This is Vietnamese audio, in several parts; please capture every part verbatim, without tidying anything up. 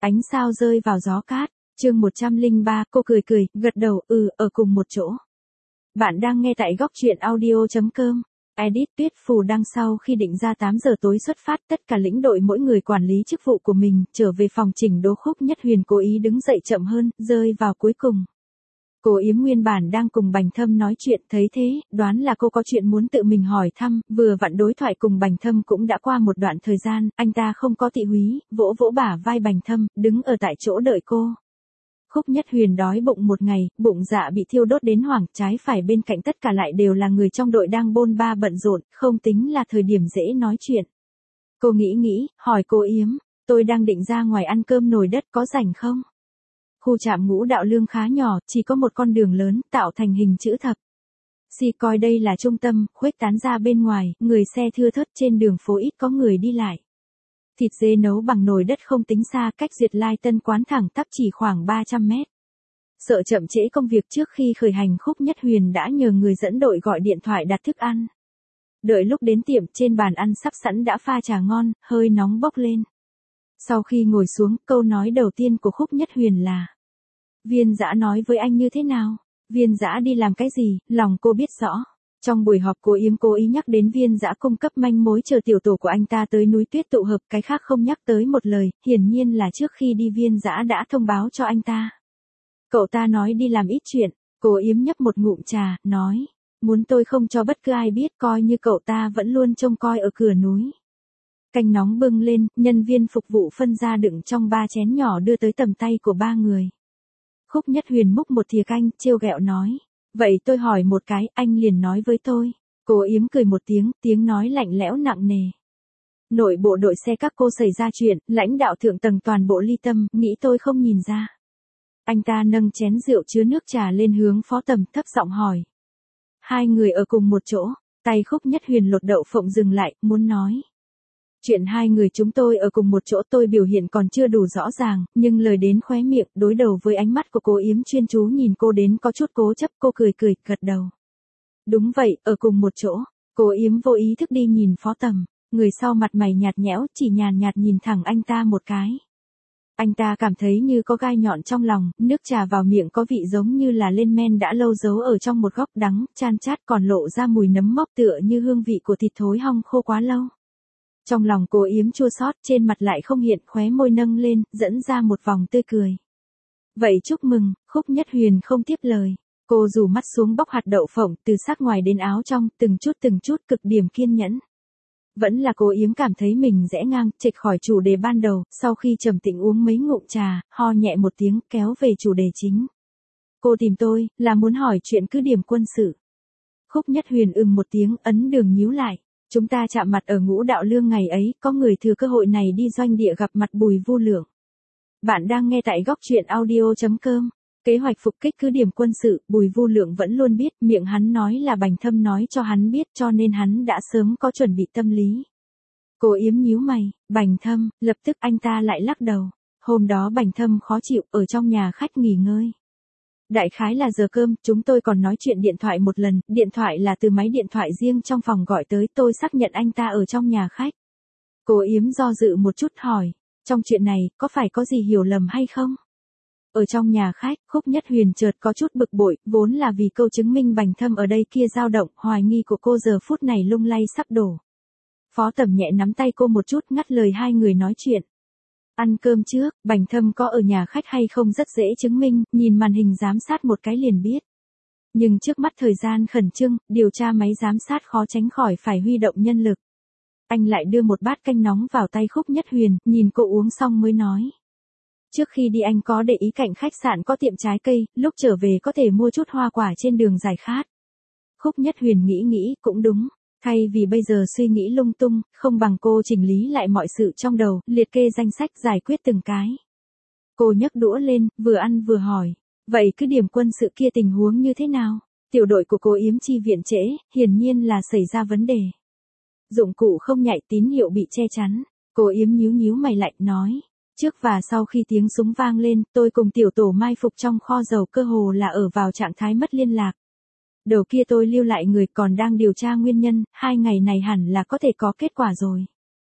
Ánh sao rơi vào gió cát, chương một trăm lẻ ba, cô cười cười, gật đầu, ừ, ở cùng một chỗ. Bạn đang nghe tại góc truyện audio chấm com. Edit Tuyết Phù đăng sau khi định ra tám giờ tối xuất phát, tất cả lĩnh đội mỗi người quản lý chức vụ của mình, trở về phòng chỉnh đốn. Khúc Nhất Huyền cố ý đứng dậy chậm hơn, rơi vào cuối cùng. Cô Yếm nguyên bản đang cùng Bành Thâm nói chuyện, thấy thế, đoán là cô có chuyện muốn tự mình hỏi thăm, vừa vặn đối thoại cùng Bành Thâm cũng đã qua một đoạn thời gian, anh ta không có tị húy, vỗ vỗ bả vai Bành Thâm, đứng ở tại chỗ đợi cô. Khúc Nhất Huyền đói bụng một ngày, bụng dạ bị thiêu đốt đến hoảng, trái phải bên cạnh tất cả lại đều là người trong đội đang bôn ba bận rộn, không tính là thời điểm dễ nói chuyện. Cô nghĩ nghĩ, hỏi cô Yếm, tôi đang định ra ngoài ăn cơm nồi đất, có rảnh không? Khu trạm Ngũ Đạo Lương khá nhỏ, chỉ có một con đường lớn, tạo thành hình chữ thập. Si coi đây là trung tâm, khuếch tán ra bên ngoài, người xe thưa thớt, trên đường phố ít có người đi lại. Thịt dê nấu bằng nồi đất không tính xa, cách Duyệt Lai Tân quán thẳng tắp chỉ khoảng ba trăm mét. Sợ chậm trễ công việc trước khi khởi hành, Khúc Nhất Huyền đã nhờ người dẫn đội gọi điện thoại đặt thức ăn. Đợi lúc đến tiệm, trên bàn ăn sắp sẵn đã pha trà ngon, hơi nóng bốc lên. Sau khi ngồi xuống, câu nói đầu tiên của Khúc Nhất Huyền là: Viên Dã nói với anh như thế nào? Viên Dã đi làm cái gì? Lòng cô biết rõ. Trong buổi họp, cô Yếm cố ý nhắc đến Viên Dã cung cấp manh mối chờ tiểu tổ của anh ta tới núi tuyết tụ hợp, cái khác không nhắc tới một lời, hiển nhiên là trước khi đi Viên Dã đã thông báo cho anh ta. Cậu ta nói đi làm ít chuyện, cô Yếm nhấp một ngụm trà, nói, muốn tôi không cho bất cứ ai biết, coi như cậu ta vẫn luôn trông coi ở cửa núi. Canh nóng bưng lên, nhân viên phục vụ phân ra đựng trong ba chén nhỏ đưa tới tầm tay của ba người. Khúc Nhất Huyền múc một thìa canh, trêu ghẹo nói, vậy tôi hỏi một cái, anh liền nói với tôi. Cô Yếm cười một tiếng, tiếng nói lạnh lẽo nặng nề. Nội bộ đội xe các cô xảy ra chuyện, lãnh đạo thượng tầng toàn bộ ly tâm, nghĩ tôi không nhìn ra. Anh ta nâng chén rượu chứa nước trà lên hướng Phó Tầm, thấp giọng hỏi. Hai người ở cùng một chỗ, tay Khúc Nhất Huyền lột đậu phộng dừng lại, muốn nói. Chuyện hai người chúng tôi ở cùng một chỗ tôi biểu hiện còn chưa đủ rõ ràng, nhưng lời đến khóe miệng, đối đầu với ánh mắt của cô Yếm chuyên chú nhìn cô đến có chút cố chấp, cô cười cười, gật đầu. Đúng vậy, ở cùng một chỗ. Cô Yếm vô ý thức đi nhìn Phó Tầm, người sau mặt mày nhạt nhẽo, chỉ nhàn nhạt nhìn thẳng anh ta một cái. Anh ta cảm thấy như có gai nhọn trong lòng, nước trà vào miệng có vị giống như là lên men đã lâu giấu ở trong một góc đắng, chan chát còn lộ ra mùi nấm mốc tựa như hương vị của thịt thối hong khô quá lâu. Trong lòng cô Yếm chua xót, trên mặt lại không hiện, khóe môi nâng lên, dẫn ra một vòng tươi cười. Vậy chúc mừng, Khúc Nhất Huyền không tiếp lời. Cô rủ mắt xuống bóc hạt đậu phộng, từ sắc ngoài đến áo trong, từng chút từng chút, cực điểm kiên nhẫn. Vẫn là cô Yếm cảm thấy mình rẽ ngang, chệch khỏi chủ đề ban đầu, sau khi trầm tĩnh uống mấy ngụm trà, ho nhẹ một tiếng, kéo về chủ đề chính. Cô tìm tôi, là muốn hỏi chuyện cứ điểm quân sự. Khúc Nhất Huyền ừm một tiếng, ấn đường nhíu lại. Chúng ta chạm mặt ở Ngũ Đạo Lương ngày ấy, có người thừa cơ hội này đi doanh địa gặp mặt Bùi Vu Lượng. Bạn đang nghe tại góc truyện audio chấm com. Kế hoạch phục kích cứ điểm quân sự, Bùi Vu Lượng vẫn luôn biết, miệng hắn nói là Bành Thâm nói cho hắn biết, cho nên hắn đã sớm có chuẩn bị tâm lý. Cô Yếm nhíu mày, Bành Thâm, lập tức anh ta lại lắc đầu. Hôm đó Bành Thâm khó chịu, ở trong nhà khách nghỉ ngơi. Đại khái là giờ cơm, chúng tôi còn nói chuyện điện thoại một lần, điện thoại là từ máy điện thoại riêng trong phòng gọi tới, tôi xác nhận anh ta ở trong nhà khách. Cô Yếm do dự một chút hỏi, trong chuyện này, có phải có gì hiểu lầm hay không? Ở trong nhà khách, Khúc Nhất Huyền chợt có chút bực bội, vốn là vì câu chứng minh Bành Thâm ở đây kia dao động, hoài nghi của cô giờ phút này lung lay sắp đổ. Phó Tầm nhẹ nắm tay cô một chút, ngắt lời hai người nói chuyện. Ăn cơm trước, Bành Thâm có ở nhà khách hay không rất dễ chứng minh, nhìn màn hình giám sát một cái liền biết. Nhưng trước mắt thời gian khẩn trương, điều tra máy giám sát khó tránh khỏi phải huy động nhân lực. Anh lại đưa một bát canh nóng vào tay Khúc Nhất Huyền, nhìn cô uống xong mới nói. Trước khi đi anh có để ý cạnh khách sạn có tiệm trái cây, lúc trở về có thể mua chút hoa quả trên đường giải khát. Khúc Nhất Huyền nghĩ nghĩ, cũng đúng. Thay vì bây giờ suy nghĩ lung tung, không bằng cô chỉnh lý lại mọi sự trong đầu, liệt kê danh sách giải quyết từng cái. Cô nhấc đũa lên, vừa ăn vừa hỏi. Vậy cứ điểm quân sự kia tình huống như thế nào? Tiểu đội của cô Yếm chi viện trễ, hiển nhiên là xảy ra vấn đề. Dụng cụ không nhạy, tín hiệu bị che chắn. Cô Yếm nhíu nhíu mày lạnh nói. Trước và sau khi tiếng súng vang lên, tôi cùng tiểu tổ mai phục trong kho dầu cơ hồ là ở vào trạng thái mất liên lạc. Đầu kia tôi lưu lại người còn đang điều tra nguyên nhân, hai ngày này hẳn là có thể có kết quả rồi.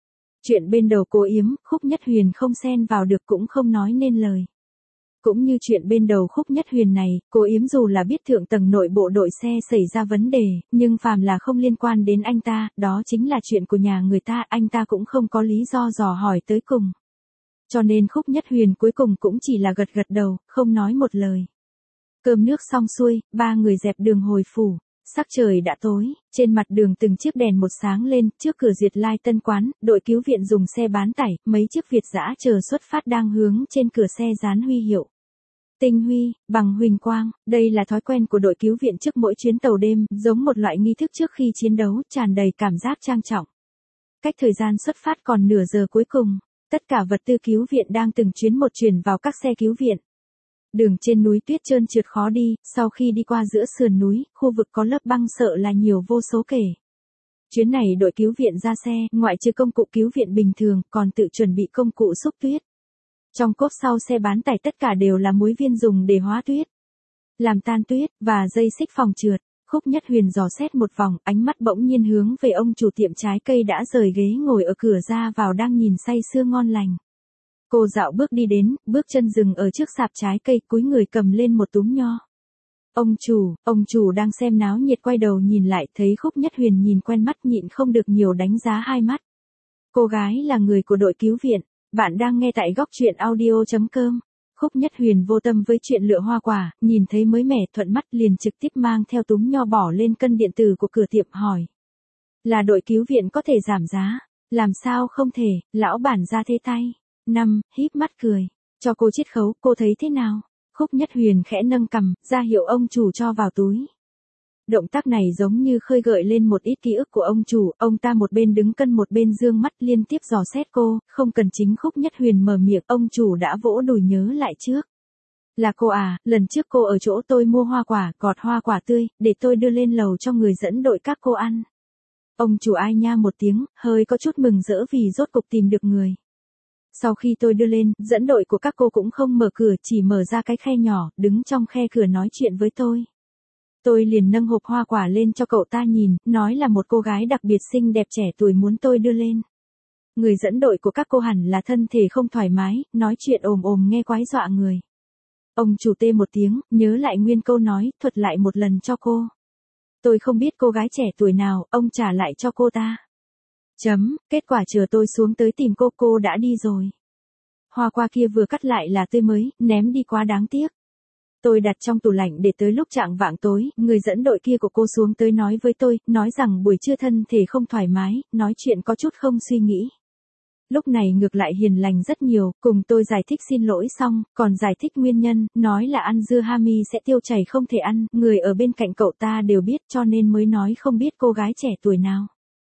Chuyện bên đầu Cố Yếm, Khúc Nhất Huyền không xen vào được cũng không nói nên lời. Cũng như chuyện bên đầu Khúc Nhất Huyền này, Cố Yếm dù là biết thượng tầng nội bộ đội xe xảy ra vấn đề, nhưng phàm là không liên quan đến anh ta, đó chính là chuyện của nhà người ta, anh ta cũng không có lý do dò hỏi tới cùng. Cho nên Khúc Nhất Huyền cuối cùng cũng chỉ là gật gật đầu, không nói một lời. Cơm nước xong xuôi, ba người dẹp đường hồi phủ. Sắc trời đã tối, trên mặt đường từng chiếc đèn một sáng lên, trước cửa Duyệt Lai Tân Quán, đội cứu viện dùng xe bán tải, mấy chiếc Việt dã chờ xuất phát đang hướng trên cửa xe dán huy hiệu. Tinh huy, bằng huỳnh quang, đây là thói quen của đội cứu viện trước mỗi chuyến tàu đêm, giống một loại nghi thức trước khi chiến đấu, tràn đầy cảm giác trang trọng. Cách thời gian xuất phát còn nửa giờ cuối cùng, tất cả vật tư cứu viện đang từng chuyến một chuyển vào các xe cứu viện. Đường trên núi tuyết trơn trượt khó đi, sau khi đi qua giữa sườn núi, khu vực có lớp băng sợ là nhiều vô số kể. Chuyến này đội cứu viện ra xe, ngoại trừ công cụ cứu viện bình thường, còn tự chuẩn bị công cụ xúc tuyết. Trong cốp sau xe bán tải tất cả đều là muối viên dùng để hóa tuyết, làm tan tuyết, và dây xích phòng trượt. Khúc Nhất Huyền dò xét một vòng, ánh mắt bỗng nhiên hướng về ông chủ tiệm trái cây đã rời ghế ngồi ở cửa ra vào đang nhìn say sưa ngon lành. Cô dạo bước đi đến, bước chân dừng ở trước sạp trái cây, cúi người cầm lên một túm nho. Ông chủ, ông chủ đang xem náo nhiệt quay đầu nhìn lại, thấy Khúc Nhất Huyền nhìn quen mắt nhịn không được nhiều đánh giá hai mắt. Cô gái là người của đội cứu viện, bạn đang nghe tại góc truyện audio chấm com. Khúc Nhất Huyền vô tâm với chuyện lựa hoa quả, nhìn thấy mới mẻ thuận mắt liền trực tiếp mang theo túm nho bỏ lên cân điện tử của cửa tiệm hỏi. Là đội cứu viện có thể giảm giá, làm sao không thể, lão bản ra thế tay. Năm, híp mắt cười, cho cô chiết khấu, cô thấy thế nào? Khúc Nhất Huyền khẽ nâng cằm, ra hiệu ông chủ cho vào túi. Động tác này giống như khơi gợi lên một ít ký ức của ông chủ, ông ta một bên đứng cân một bên dương mắt liên tiếp dò xét cô, không cần chính Khúc Nhất Huyền mở miệng, ông chủ đã vỗ đùi nhớ lại trước. Là cô à, lần trước cô ở chỗ tôi mua hoa quả, gọt hoa quả tươi, để tôi đưa lên lầu cho người dẫn đội các cô ăn. Ông chủ ai nha một tiếng, hơi có chút mừng rỡ vì rốt cục tìm được người. Sau khi tôi đưa lên, dẫn đội của các cô cũng không mở cửa, chỉ mở ra cái khe nhỏ, đứng trong khe cửa nói chuyện với tôi. Tôi liền nâng hộp hoa quả lên cho cậu ta nhìn, nói là một cô gái đặc biệt xinh đẹp trẻ tuổi muốn tôi đưa lên. Người dẫn đội của các cô hẳn là thân thể không thoải mái, nói chuyện ồm ồm nghe quái dọa người. Ông chủ tê một tiếng, nhớ lại nguyên câu nói, thuật lại một lần cho cô. Tôi không biết cô gái trẻ tuổi nào, ông trả lại cho cô ta. Chấm, kết quả chờ tôi xuống tới tìm cô, cô đã đi rồi. Hoa qua kia vừa cắt lại là tươi mới, ném đi quá đáng tiếc. Tôi đặt trong tủ lạnh để tới lúc chạng vạng tối, người dẫn đội kia của cô xuống tới nói với tôi, nói rằng buổi trưa thân thể không thoải mái, nói chuyện có chút không suy nghĩ. Lúc này ngược lại hiền lành rất nhiều, cùng tôi giải thích xin lỗi xong, còn giải thích nguyên nhân, nói là ăn dưa hami sẽ tiêu chảy không thể ăn, người ở bên cạnh cậu ta đều biết cho nên mới nói không biết cô gái trẻ tuổi nào.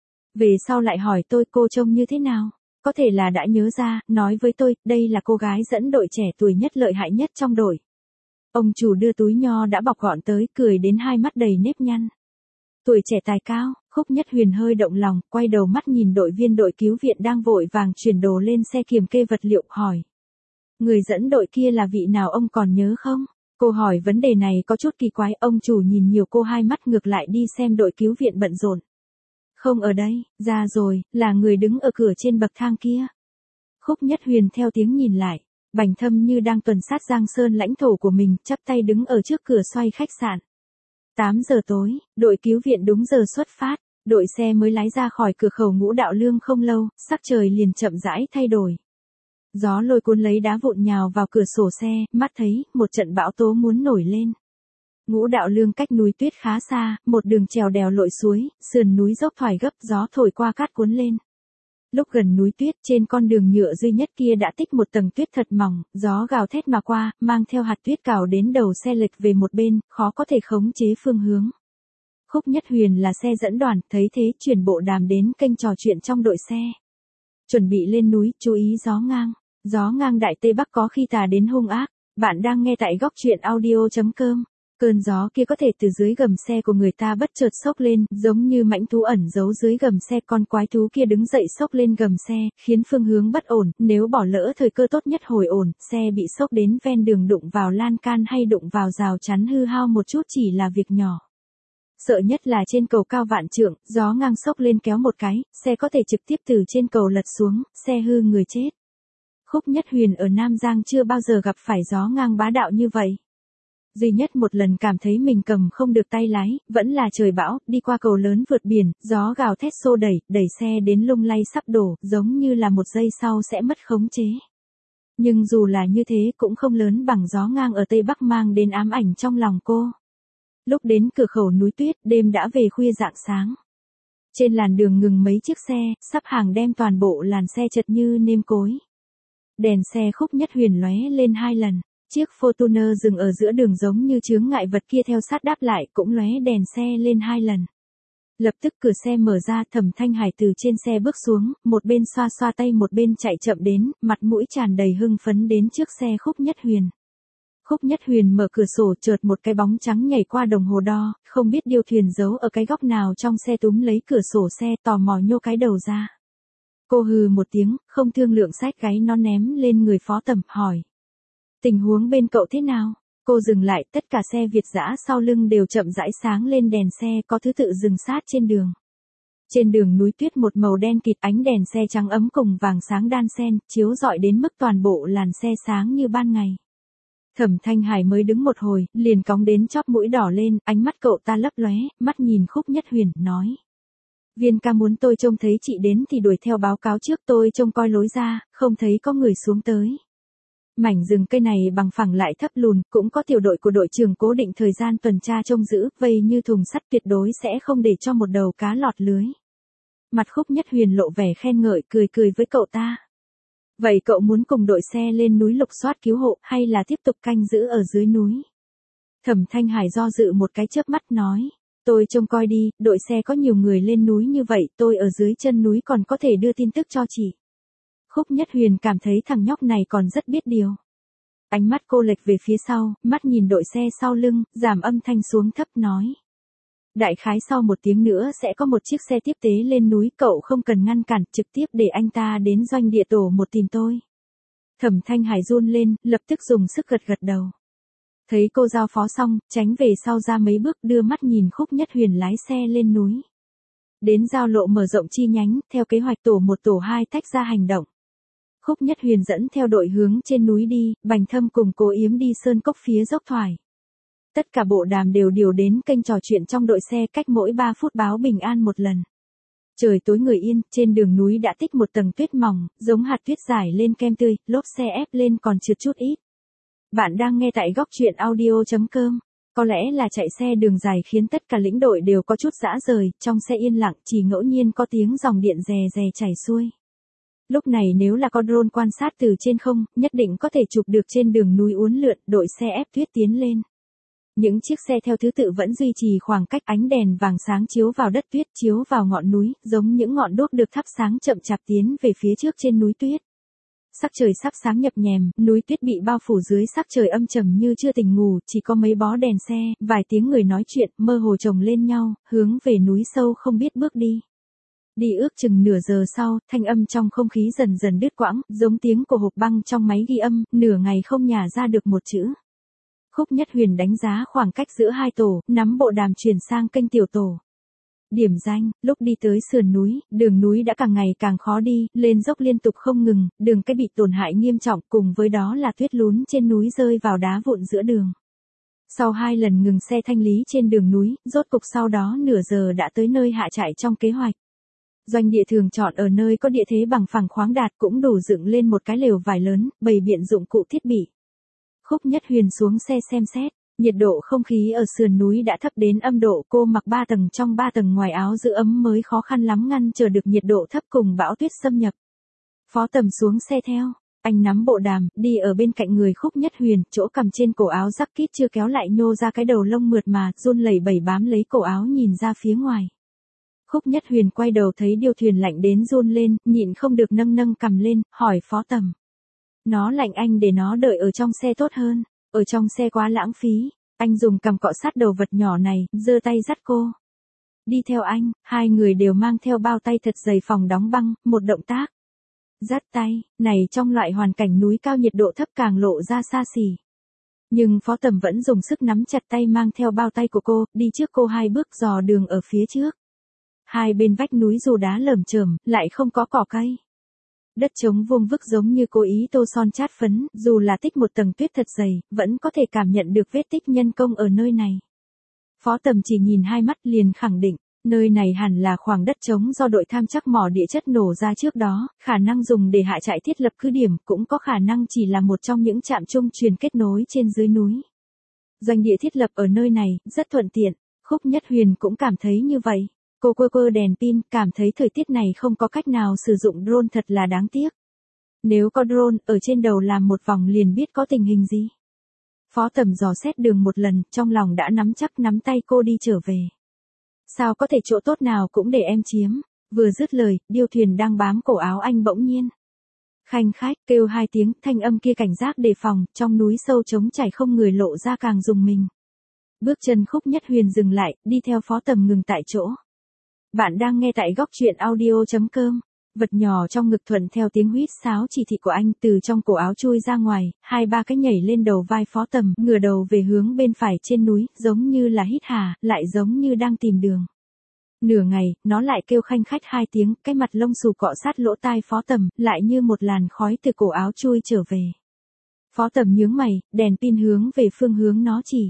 Về sau lại hỏi tôi cô trông như thế nào, có thể là đã nhớ ra, nói với tôi, đây là cô gái dẫn đội trẻ tuổi nhất lợi hại nhất trong đội. Ông chủ đưa túi nho đã bọc gọn tới, cười đến hai mắt đầy nếp nhăn. Tuổi trẻ tài cao, Khúc Nhất Huyền hơi động lòng, quay đầu mắt nhìn đội viên đội cứu viện đang vội vàng chuyển đồ lên xe kiểm kê vật liệu, hỏi. Người dẫn đội kia là vị nào ông còn nhớ không? Cô hỏi vấn đề này có chút kỳ quái, ông chủ nhìn nhiều cô hai mắt ngược lại đi xem đội cứu viện bận rộn. Không ở đây, ra rồi, là người đứng ở cửa trên bậc thang kia. Khúc Nhất Huyền theo tiếng nhìn lại, Bành Thâm như đang tuần sát Giang Sơn lãnh thổ của mình, chắp tay đứng ở trước cửa xoay khách sạn. tám giờ tối, đội cứu viện đúng giờ xuất phát, đội xe mới lái ra khỏi cửa khẩu Ngũ Đạo Lương không lâu, sắc trời liền chậm rãi thay đổi. Gió lôi cuốn lấy đá vụn nhào vào cửa sổ xe, mắt thấy, một trận bão tố muốn nổi lên. Ngũ Đạo Lương cách núi tuyết khá xa, một đường trèo đèo lội suối, sườn núi dốc thoải gấp, gió thổi qua cát cuốn lên. Lúc gần núi tuyết, trên con đường nhựa duy nhất kia đã tích một tầng tuyết thật mỏng, gió gào thét mà qua, mang theo hạt tuyết cào đến đầu xe lệch về một bên, khó có thể khống chế phương hướng. Khúc Nhất Huyền là xe dẫn đoàn, thấy thế chuyển bộ đàm đến kênh trò chuyện trong đội xe. Chuẩn bị lên núi, chú ý gió ngang. Gió ngang Đại Tây Bắc có khi tà đến hung ác. Bạn đang nghe tại góc truyện audio chấm com. Cơn gió kia có thể từ dưới gầm xe của người ta bất chợt xốc lên, giống như mãnh thú ẩn giấu dưới gầm xe, con quái thú kia đứng dậy xốc lên gầm xe, khiến phương hướng bất ổn, nếu bỏ lỡ thời cơ tốt nhất hồi ổn, xe bị xốc đến ven đường đụng vào lan can hay đụng vào rào chắn hư hao một chút chỉ là việc nhỏ. Sợ nhất là trên cầu cao vạn trượng, gió ngang xốc lên kéo một cái, xe có thể trực tiếp từ trên cầu lật xuống, xe hư người chết. Khúc Nhất Huyền ở Nam Giang chưa bao giờ gặp phải gió ngang bá đạo như vậy. Duy nhất một lần cảm thấy mình cầm không được tay lái, vẫn là trời bão, đi qua cầu lớn vượt biển, gió gào thét xô đẩy, đẩy xe đến lung lay sắp đổ, giống như là một giây sau sẽ mất khống chế. Nhưng dù là như thế cũng không lớn bằng gió ngang ở Tây Bắc mang đến ám ảnh trong lòng cô. Lúc đến cửa khẩu núi tuyết, đêm đã về khuya rạng sáng. Trên làn đường ngừng mấy chiếc xe, sắp hàng đem toàn bộ làn xe chật như nêm cối. Đèn xe Khúc Nhất Huyền lóe lên hai lần. Chiếc Fortuner dừng ở giữa đường giống như chướng ngại vật kia theo sát đáp lại cũng lóe đèn xe lên hai lần. Lập tức cửa xe mở ra, Thẩm Thanh Hải từ trên xe bước xuống, một bên xoa xoa tay một bên chạy chậm đến, mặt mũi tràn đầy hưng phấn đến trước xe Khúc Nhất Huyền. Khúc Nhất Huyền mở cửa sổ chợt một cái bóng trắng nhảy qua đồng hồ đo, không biết điêu thuyền giấu ở cái góc nào trong xe túm lấy cửa sổ xe tò mò nhô cái đầu ra. Cô hừ một tiếng, không thương lượng xách gáy nó ném lên người Phó Tẩm, hỏi. Tình huống bên cậu thế nào? Cô dừng lại, tất cả xe Việt dã sau lưng đều chậm rãi sáng lên đèn xe có thứ tự dừng sát trên đường. Trên đường núi tuyết một màu đen kịt, ánh đèn xe trắng ấm cùng vàng sáng đan xen, chiếu rọi đến mức toàn bộ làn xe sáng như ban ngày. Thẩm Thanh Hải mới đứng một hồi, liền cong đến chóp mũi đỏ lên, ánh mắt cậu ta lấp lóe, mắt nhìn Khúc Nhất Huyền, nói. Viên ca muốn tôi trông thấy chị đến thì đuổi theo báo cáo trước, tôi trông coi lối ra, không thấy có người xuống tới. Mảnh rừng cây này bằng phẳng lại thấp lùn, cũng có tiểu đội của đội trưởng cố định thời gian tuần tra trông giữ, vây như thùng sắt, tuyệt đối sẽ không để cho một đầu cá lọt lưới. Mặt Khúc Nhất Huyền lộ vẻ khen ngợi, cười cười với cậu ta. Vậy cậu muốn cùng đội xe lên núi lục soát cứu hộ, hay là tiếp tục canh giữ ở dưới núi? Thẩm Thanh Hải do dự một cái chớp mắt nói. Tôi trông coi đi, đội xe có nhiều người lên núi như vậy, tôi ở dưới chân núi còn có thể đưa tin tức cho chị. Khúc Nhất Huyền cảm thấy thằng nhóc này còn rất biết điều. Ánh mắt cô lệch về phía sau, mắt nhìn đội xe sau lưng, giảm âm thanh xuống thấp nói. Đại khái sau một tiếng nữa sẽ có một chiếc xe tiếp tế lên núi, cậu không cần ngăn cản, trực tiếp để anh ta đến doanh địa tổ một tìm tôi. Thẩm Thanh Hải run lên, lập tức dùng sức gật gật đầu. Thấy cô giao phó xong, tránh về sau ra mấy bước, đưa mắt nhìn Khúc Nhất Huyền lái xe lên núi. Đến giao lộ mở rộng chi nhánh, theo kế hoạch tổ một tổ hai tách ra hành động. Khúc Nhất Huyền dẫn theo đội hướng trên núi đi, Bành Thâm cùng Cố Yếm đi sơn cốc phía dốc thoải. Tất cả bộ đàm đều điều đến kênh trò chuyện trong đội xe, cách mỗi ba phút báo bình an một lần. Trời tối người yên, trên đường núi đã tích một tầng tuyết mỏng, giống hạt tuyết rải lên kem tươi, lốp xe ép lên còn trượt chút ít. Bạn đang nghe tại góc truyện audio chấm com. Có lẽ là chạy xe đường dài khiến tất cả lĩnh đội đều có chút dã rời, trong xe yên lặng, chỉ ngẫu nhiên có tiếng dòng điện rè rè chảy xuôi. Lúc này nếu là có drone quan sát từ trên không, nhất định có thể chụp được trên đường núi uốn lượn, đội xe ép tuyết tiến lên. Những chiếc xe theo thứ tự vẫn duy trì khoảng cách, ánh đèn vàng sáng chiếu vào đất tuyết, chiếu vào ngọn núi, giống những ngọn đuốc được thắp sáng chậm chạp tiến về phía trước trên núi tuyết. Sắc trời sắp sáng nhập nhèm, núi tuyết bị bao phủ dưới sắc trời âm trầm như chưa tỉnh ngủ, chỉ có mấy bó đèn xe, vài tiếng người nói chuyện, mơ hồ chồng lên nhau, hướng về núi sâu không biết bước đi. Đi ước chừng nửa giờ sau, thanh âm trong không khí dần dần đứt quãng, giống tiếng của hộp băng trong máy ghi âm, nửa ngày không nhả ra được một chữ. Khúc Nhất Huyền đánh giá khoảng cách giữa hai tổ, nắm bộ đàm chuyển sang kênh tiểu tổ. Điểm danh, lúc đi tới sườn núi, đường núi đã càng ngày càng khó đi, lên dốc liên tục không ngừng, đường cái bị tổn hại nghiêm trọng, cùng với đó là tuyết lún trên núi rơi vào đá vụn giữa đường. Sau hai lần ngừng xe thanh lý trên đường núi, rốt cục sau đó nửa giờ đã tới nơi hạ trại trong kế hoạch. Doanh địa thường chọn ở nơi có địa thế bằng phẳng khoáng đạt, cũng đủ dựng lên một cái lều vải lớn, bày biện dụng cụ thiết bị. Khúc Nhất Huyền xuống xe xem xét, nhiệt độ không khí ở sườn núi đã thấp đến âm độ, cô mặc ba tầng trong ba tầng ngoài, áo giữ ấm mới khó khăn lắm ngăn chờ được nhiệt độ thấp cùng bão tuyết xâm nhập. Phó Tầm xuống xe theo, anh nắm bộ đàm, đi ở bên cạnh người Khúc Nhất Huyền, chỗ cầm trên cổ áo jacket chưa kéo lại nhô ra cái đầu lông mượt mà, run lẩy bẩy bám lấy cổ áo nhìn ra phía ngoài. Khúc Nhất Huyền quay đầu thấy điêu thuyền lạnh đến run lên, nhịn không được nâng nâng cầm lên, hỏi Phó Tầm. Nó lạnh, anh để nó đợi ở trong xe tốt hơn, ở trong xe quá lãng phí. Anh dùng cằm cọ sát đầu vật nhỏ này, giơ tay dắt cô. Đi theo anh, hai người đều mang theo bao tay thật dày phòng đóng băng, một động tác. Dắt tay, này trong loại hoàn cảnh núi cao nhiệt độ thấp càng lộ ra xa xỉ. Nhưng Phó Tầm vẫn dùng sức nắm chặt tay mang theo bao tay của cô, đi trước cô hai bước dò đường ở phía trước. Hai bên vách núi dù đá lởm chởm, lại không có cỏ cây. Đất trống vuông vức giống như cố ý tô son chát phấn, dù là tích một tầng tuyết thật dày, vẫn có thể cảm nhận được vết tích nhân công ở nơi này. Phó Tầm chỉ nhìn hai mắt liền khẳng định, nơi này hẳn là khoảng đất trống do đội tham trắc mỏ địa chất nổ ra trước đó, khả năng dùng để hạ trại thiết lập cứ điểm, cũng có khả năng chỉ là một trong những trạm trung truyền kết nối trên dưới núi. Doanh địa thiết lập ở nơi này, rất thuận tiện, Khúc Nhất Huyền cũng cảm thấy như vậy. Cô quơ quơ đèn pin, cảm thấy thời tiết này không có cách nào sử dụng drone thật là đáng tiếc. Nếu có drone, ở trên đầu làm một vòng liền biết có tình hình gì. Phó Tầm dò xét đường một lần, trong lòng đã nắm chắc nắm tay cô đi trở về. Sao có thể chỗ tốt nào cũng để em chiếm, vừa dứt lời, điêu thuyền đang bám cổ áo anh bỗng nhiên. Khanh khách, kêu hai tiếng, thanh âm kia cảnh giác đề phòng, trong núi sâu trống trải không người lộ ra càng rùng mình. Bước chân Khúc Nhất Huyền dừng lại, đi theo Phó Tầm ngừng tại chỗ. Bạn đang nghe tại góc truyện audio chấm com. Vật nhỏ trong ngực thuận theo tiếng huýt sáo chỉ thị của anh từ trong cổ áo chui ra ngoài, hai ba cái nhảy lên đầu vai Phó Tầm, ngửa đầu về hướng bên phải trên núi, giống như là hít hà, lại giống như đang tìm đường. Nửa ngày, nó lại kêu khanh khách hai tiếng, cái mặt lông xù cọ sát lỗ tai Phó Tầm, lại như một làn khói từ cổ áo chui trở về. Phó Tầm nhướng mày, đèn pin hướng về phương hướng nó chỉ.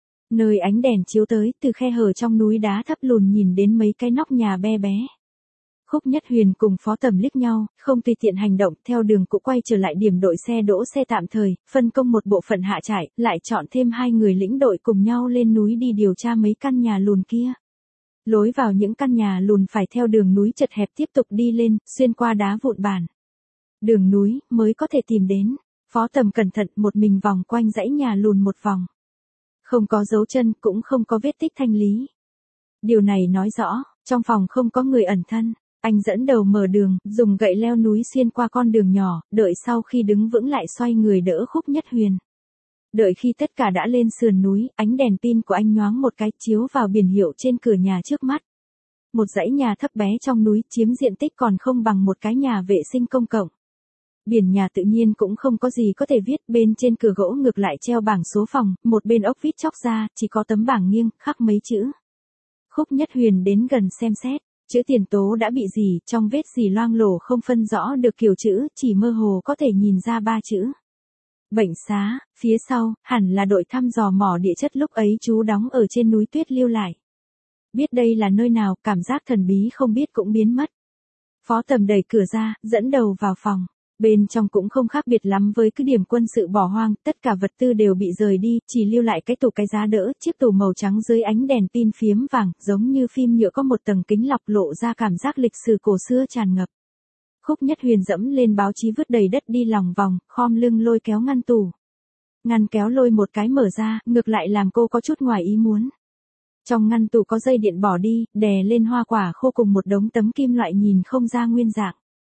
Nơi ánh đèn chiếu tới, từ khe hở trong núi đá thấp lùn nhìn đến mấy cái nóc nhà be bé. Khúc Nhất Huyền cùng Phó Tầm liếc nhau, không tùy tiện hành động, theo đường cũ quay trở lại điểm đội xe đỗ xe tạm thời, phân công một bộ phận hạ trại, lại chọn thêm hai người lĩnh đội cùng nhau lên núi đi điều tra mấy căn nhà lùn kia. Lối vào những căn nhà lùn phải theo đường núi chật hẹp tiếp tục đi lên, xuyên qua đá vụn bản. Đường núi mới có thể tìm đến. Phó Tầm cẩn thận một mình vòng quanh dãy nhà lùn một vòng. Không có dấu chân, cũng không có vết tích thanh lý. Điều này nói rõ, trong phòng không có người ẩn thân. Anh dẫn đầu mở đường, dùng gậy leo núi xuyên qua con đường nhỏ, đợi sau khi đứng vững lại xoay người đỡ Khúc Nhất Huyền. Đợi khi tất cả đã lên sườn núi, ánh đèn pin của anh nhoáng một cái chiếu vào biển hiệu trên cửa nhà trước mắt. Một dãy nhà thấp bé trong núi chiếm diện tích còn không bằng một cái nhà vệ sinh công cộng. Biển nhà tự nhiên cũng không có gì có thể viết, bên trên cửa gỗ ngược lại treo bảng số phòng, một bên ốc vít chóc ra, chỉ có tấm bảng nghiêng, khắc mấy chữ. Khúc Nhất Huyền đến gần xem xét, chữ tiền tố đã bị rỉ, trong vết rỉ loang lổ không phân rõ được kiểu chữ, chỉ mơ hồ có thể nhìn ra ba chữ. Bệnh xá, phía sau, hẳn là đội thăm dò mỏ địa chất lúc ấy trú đóng ở trên núi tuyết lưu lại. Biết đây là nơi nào, cảm giác thần bí không biết cũng biến mất. Phó Tầm đẩy cửa ra, dẫn đầu vào phòng. Bên trong cũng không khác biệt lắm với cứ điểm quân sự bỏ hoang, tất cả vật tư đều bị rời đi, chỉ lưu lại cái tủ cái giá đỡ, chiếc tủ màu trắng dưới ánh đèn pin phiếm vàng, giống như phim nhựa có một tầng kính lọc lộ ra cảm giác lịch sử cổ xưa tràn ngập. Khúc Nhất Huyền dẫm lên báo chí vứt đầy đất đi lòng vòng, khom lưng lôi kéo ngăn tủ. Ngăn kéo lôi một cái mở ra, ngược lại làm cô có chút ngoài ý muốn. Trong ngăn tủ có dây điện bỏ đi, đè lên hoa quả khô cùng một đống tấm kim loại nhìn không ra nguyên dạng.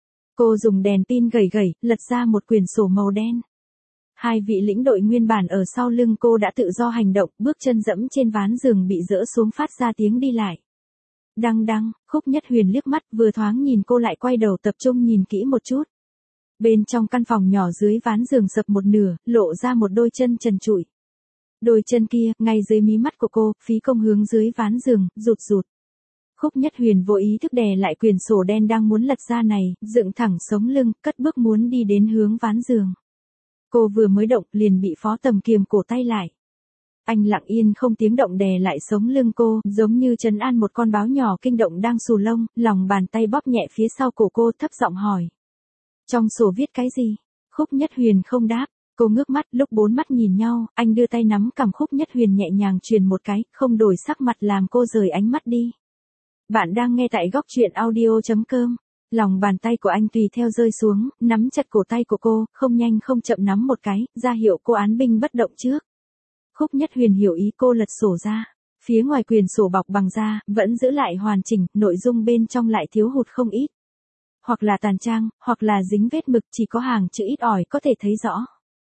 Cô dùng đèn pin gẩy gẩy, lật ra một quyển sổ màu đen. Hai vị lĩnh đội nguyên bản ở sau lưng cô đã tự do hành động, bước chân dẫm trên ván giường bị dỡ xuống phát ra tiếng đi lại. Đăng đăng, Khúc Nhất Huyền liếc mắt, vừa thoáng nhìn cô lại quay đầu tập trung nhìn kỹ một chút. Bên trong căn phòng nhỏ dưới ván giường sập một nửa, lộ ra một đôi chân trần trụi. Đôi chân kia, ngay dưới mí mắt của cô, phí công hướng dưới ván giường, rụt rụt. Khúc Nhất Huyền vô ý thức đè lại quyển sổ đen đang muốn lật ra này, dựng thẳng sống lưng, cất bước muốn đi đến hướng ván giường. Cô vừa mới động liền bị Phó Tầm kiềm cổ tay lại. Anh lặng yên không tiếng động đè lại sống lưng cô, giống như trấn an một con báo nhỏ kinh động đang xù lông, lòng bàn tay bóp nhẹ phía sau cổ cô thấp giọng hỏi. Trong sổ viết cái gì? Khúc Nhất Huyền không đáp, cô ngước mắt, lúc bốn mắt nhìn nhau, anh đưa tay nắm cằm Khúc Nhất Huyền nhẹ nhàng truyền một cái, không đổi sắc mặt làm cô rời ánh mắt đi. Bạn đang nghe tại góc truyện audio chấm com. Lòng bàn tay của anh tùy theo rơi xuống, nắm chặt cổ tay của cô, không nhanh không chậm nắm một cái, ra hiệu cô án binh bất động trước. Khúc Nhất Huyền hiểu ý cô lật sổ ra. Phía ngoài quyển sổ bọc bằng da, vẫn giữ lại hoàn chỉnh, nội dung bên trong lại thiếu hụt không ít. Hoặc là tàn trang, hoặc là dính vết mực, chỉ có hàng chữ ít ỏi có thể thấy rõ.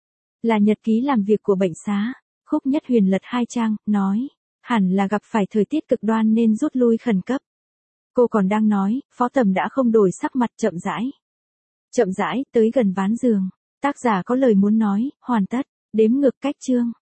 Là nhật ký làm việc của bệnh xá. Khúc Nhất Huyền lật hai trang, nói. Hẳn là gặp phải thời tiết cực đoan nên rút lui khẩn cấp. Cô còn đang nói, Phó Tầm đã không đổi sắc mặt, chậm rãi. Chậm rãi, tới gần ván giường. Tác giả có lời muốn nói, hoàn tất, đếm ngược cách chương.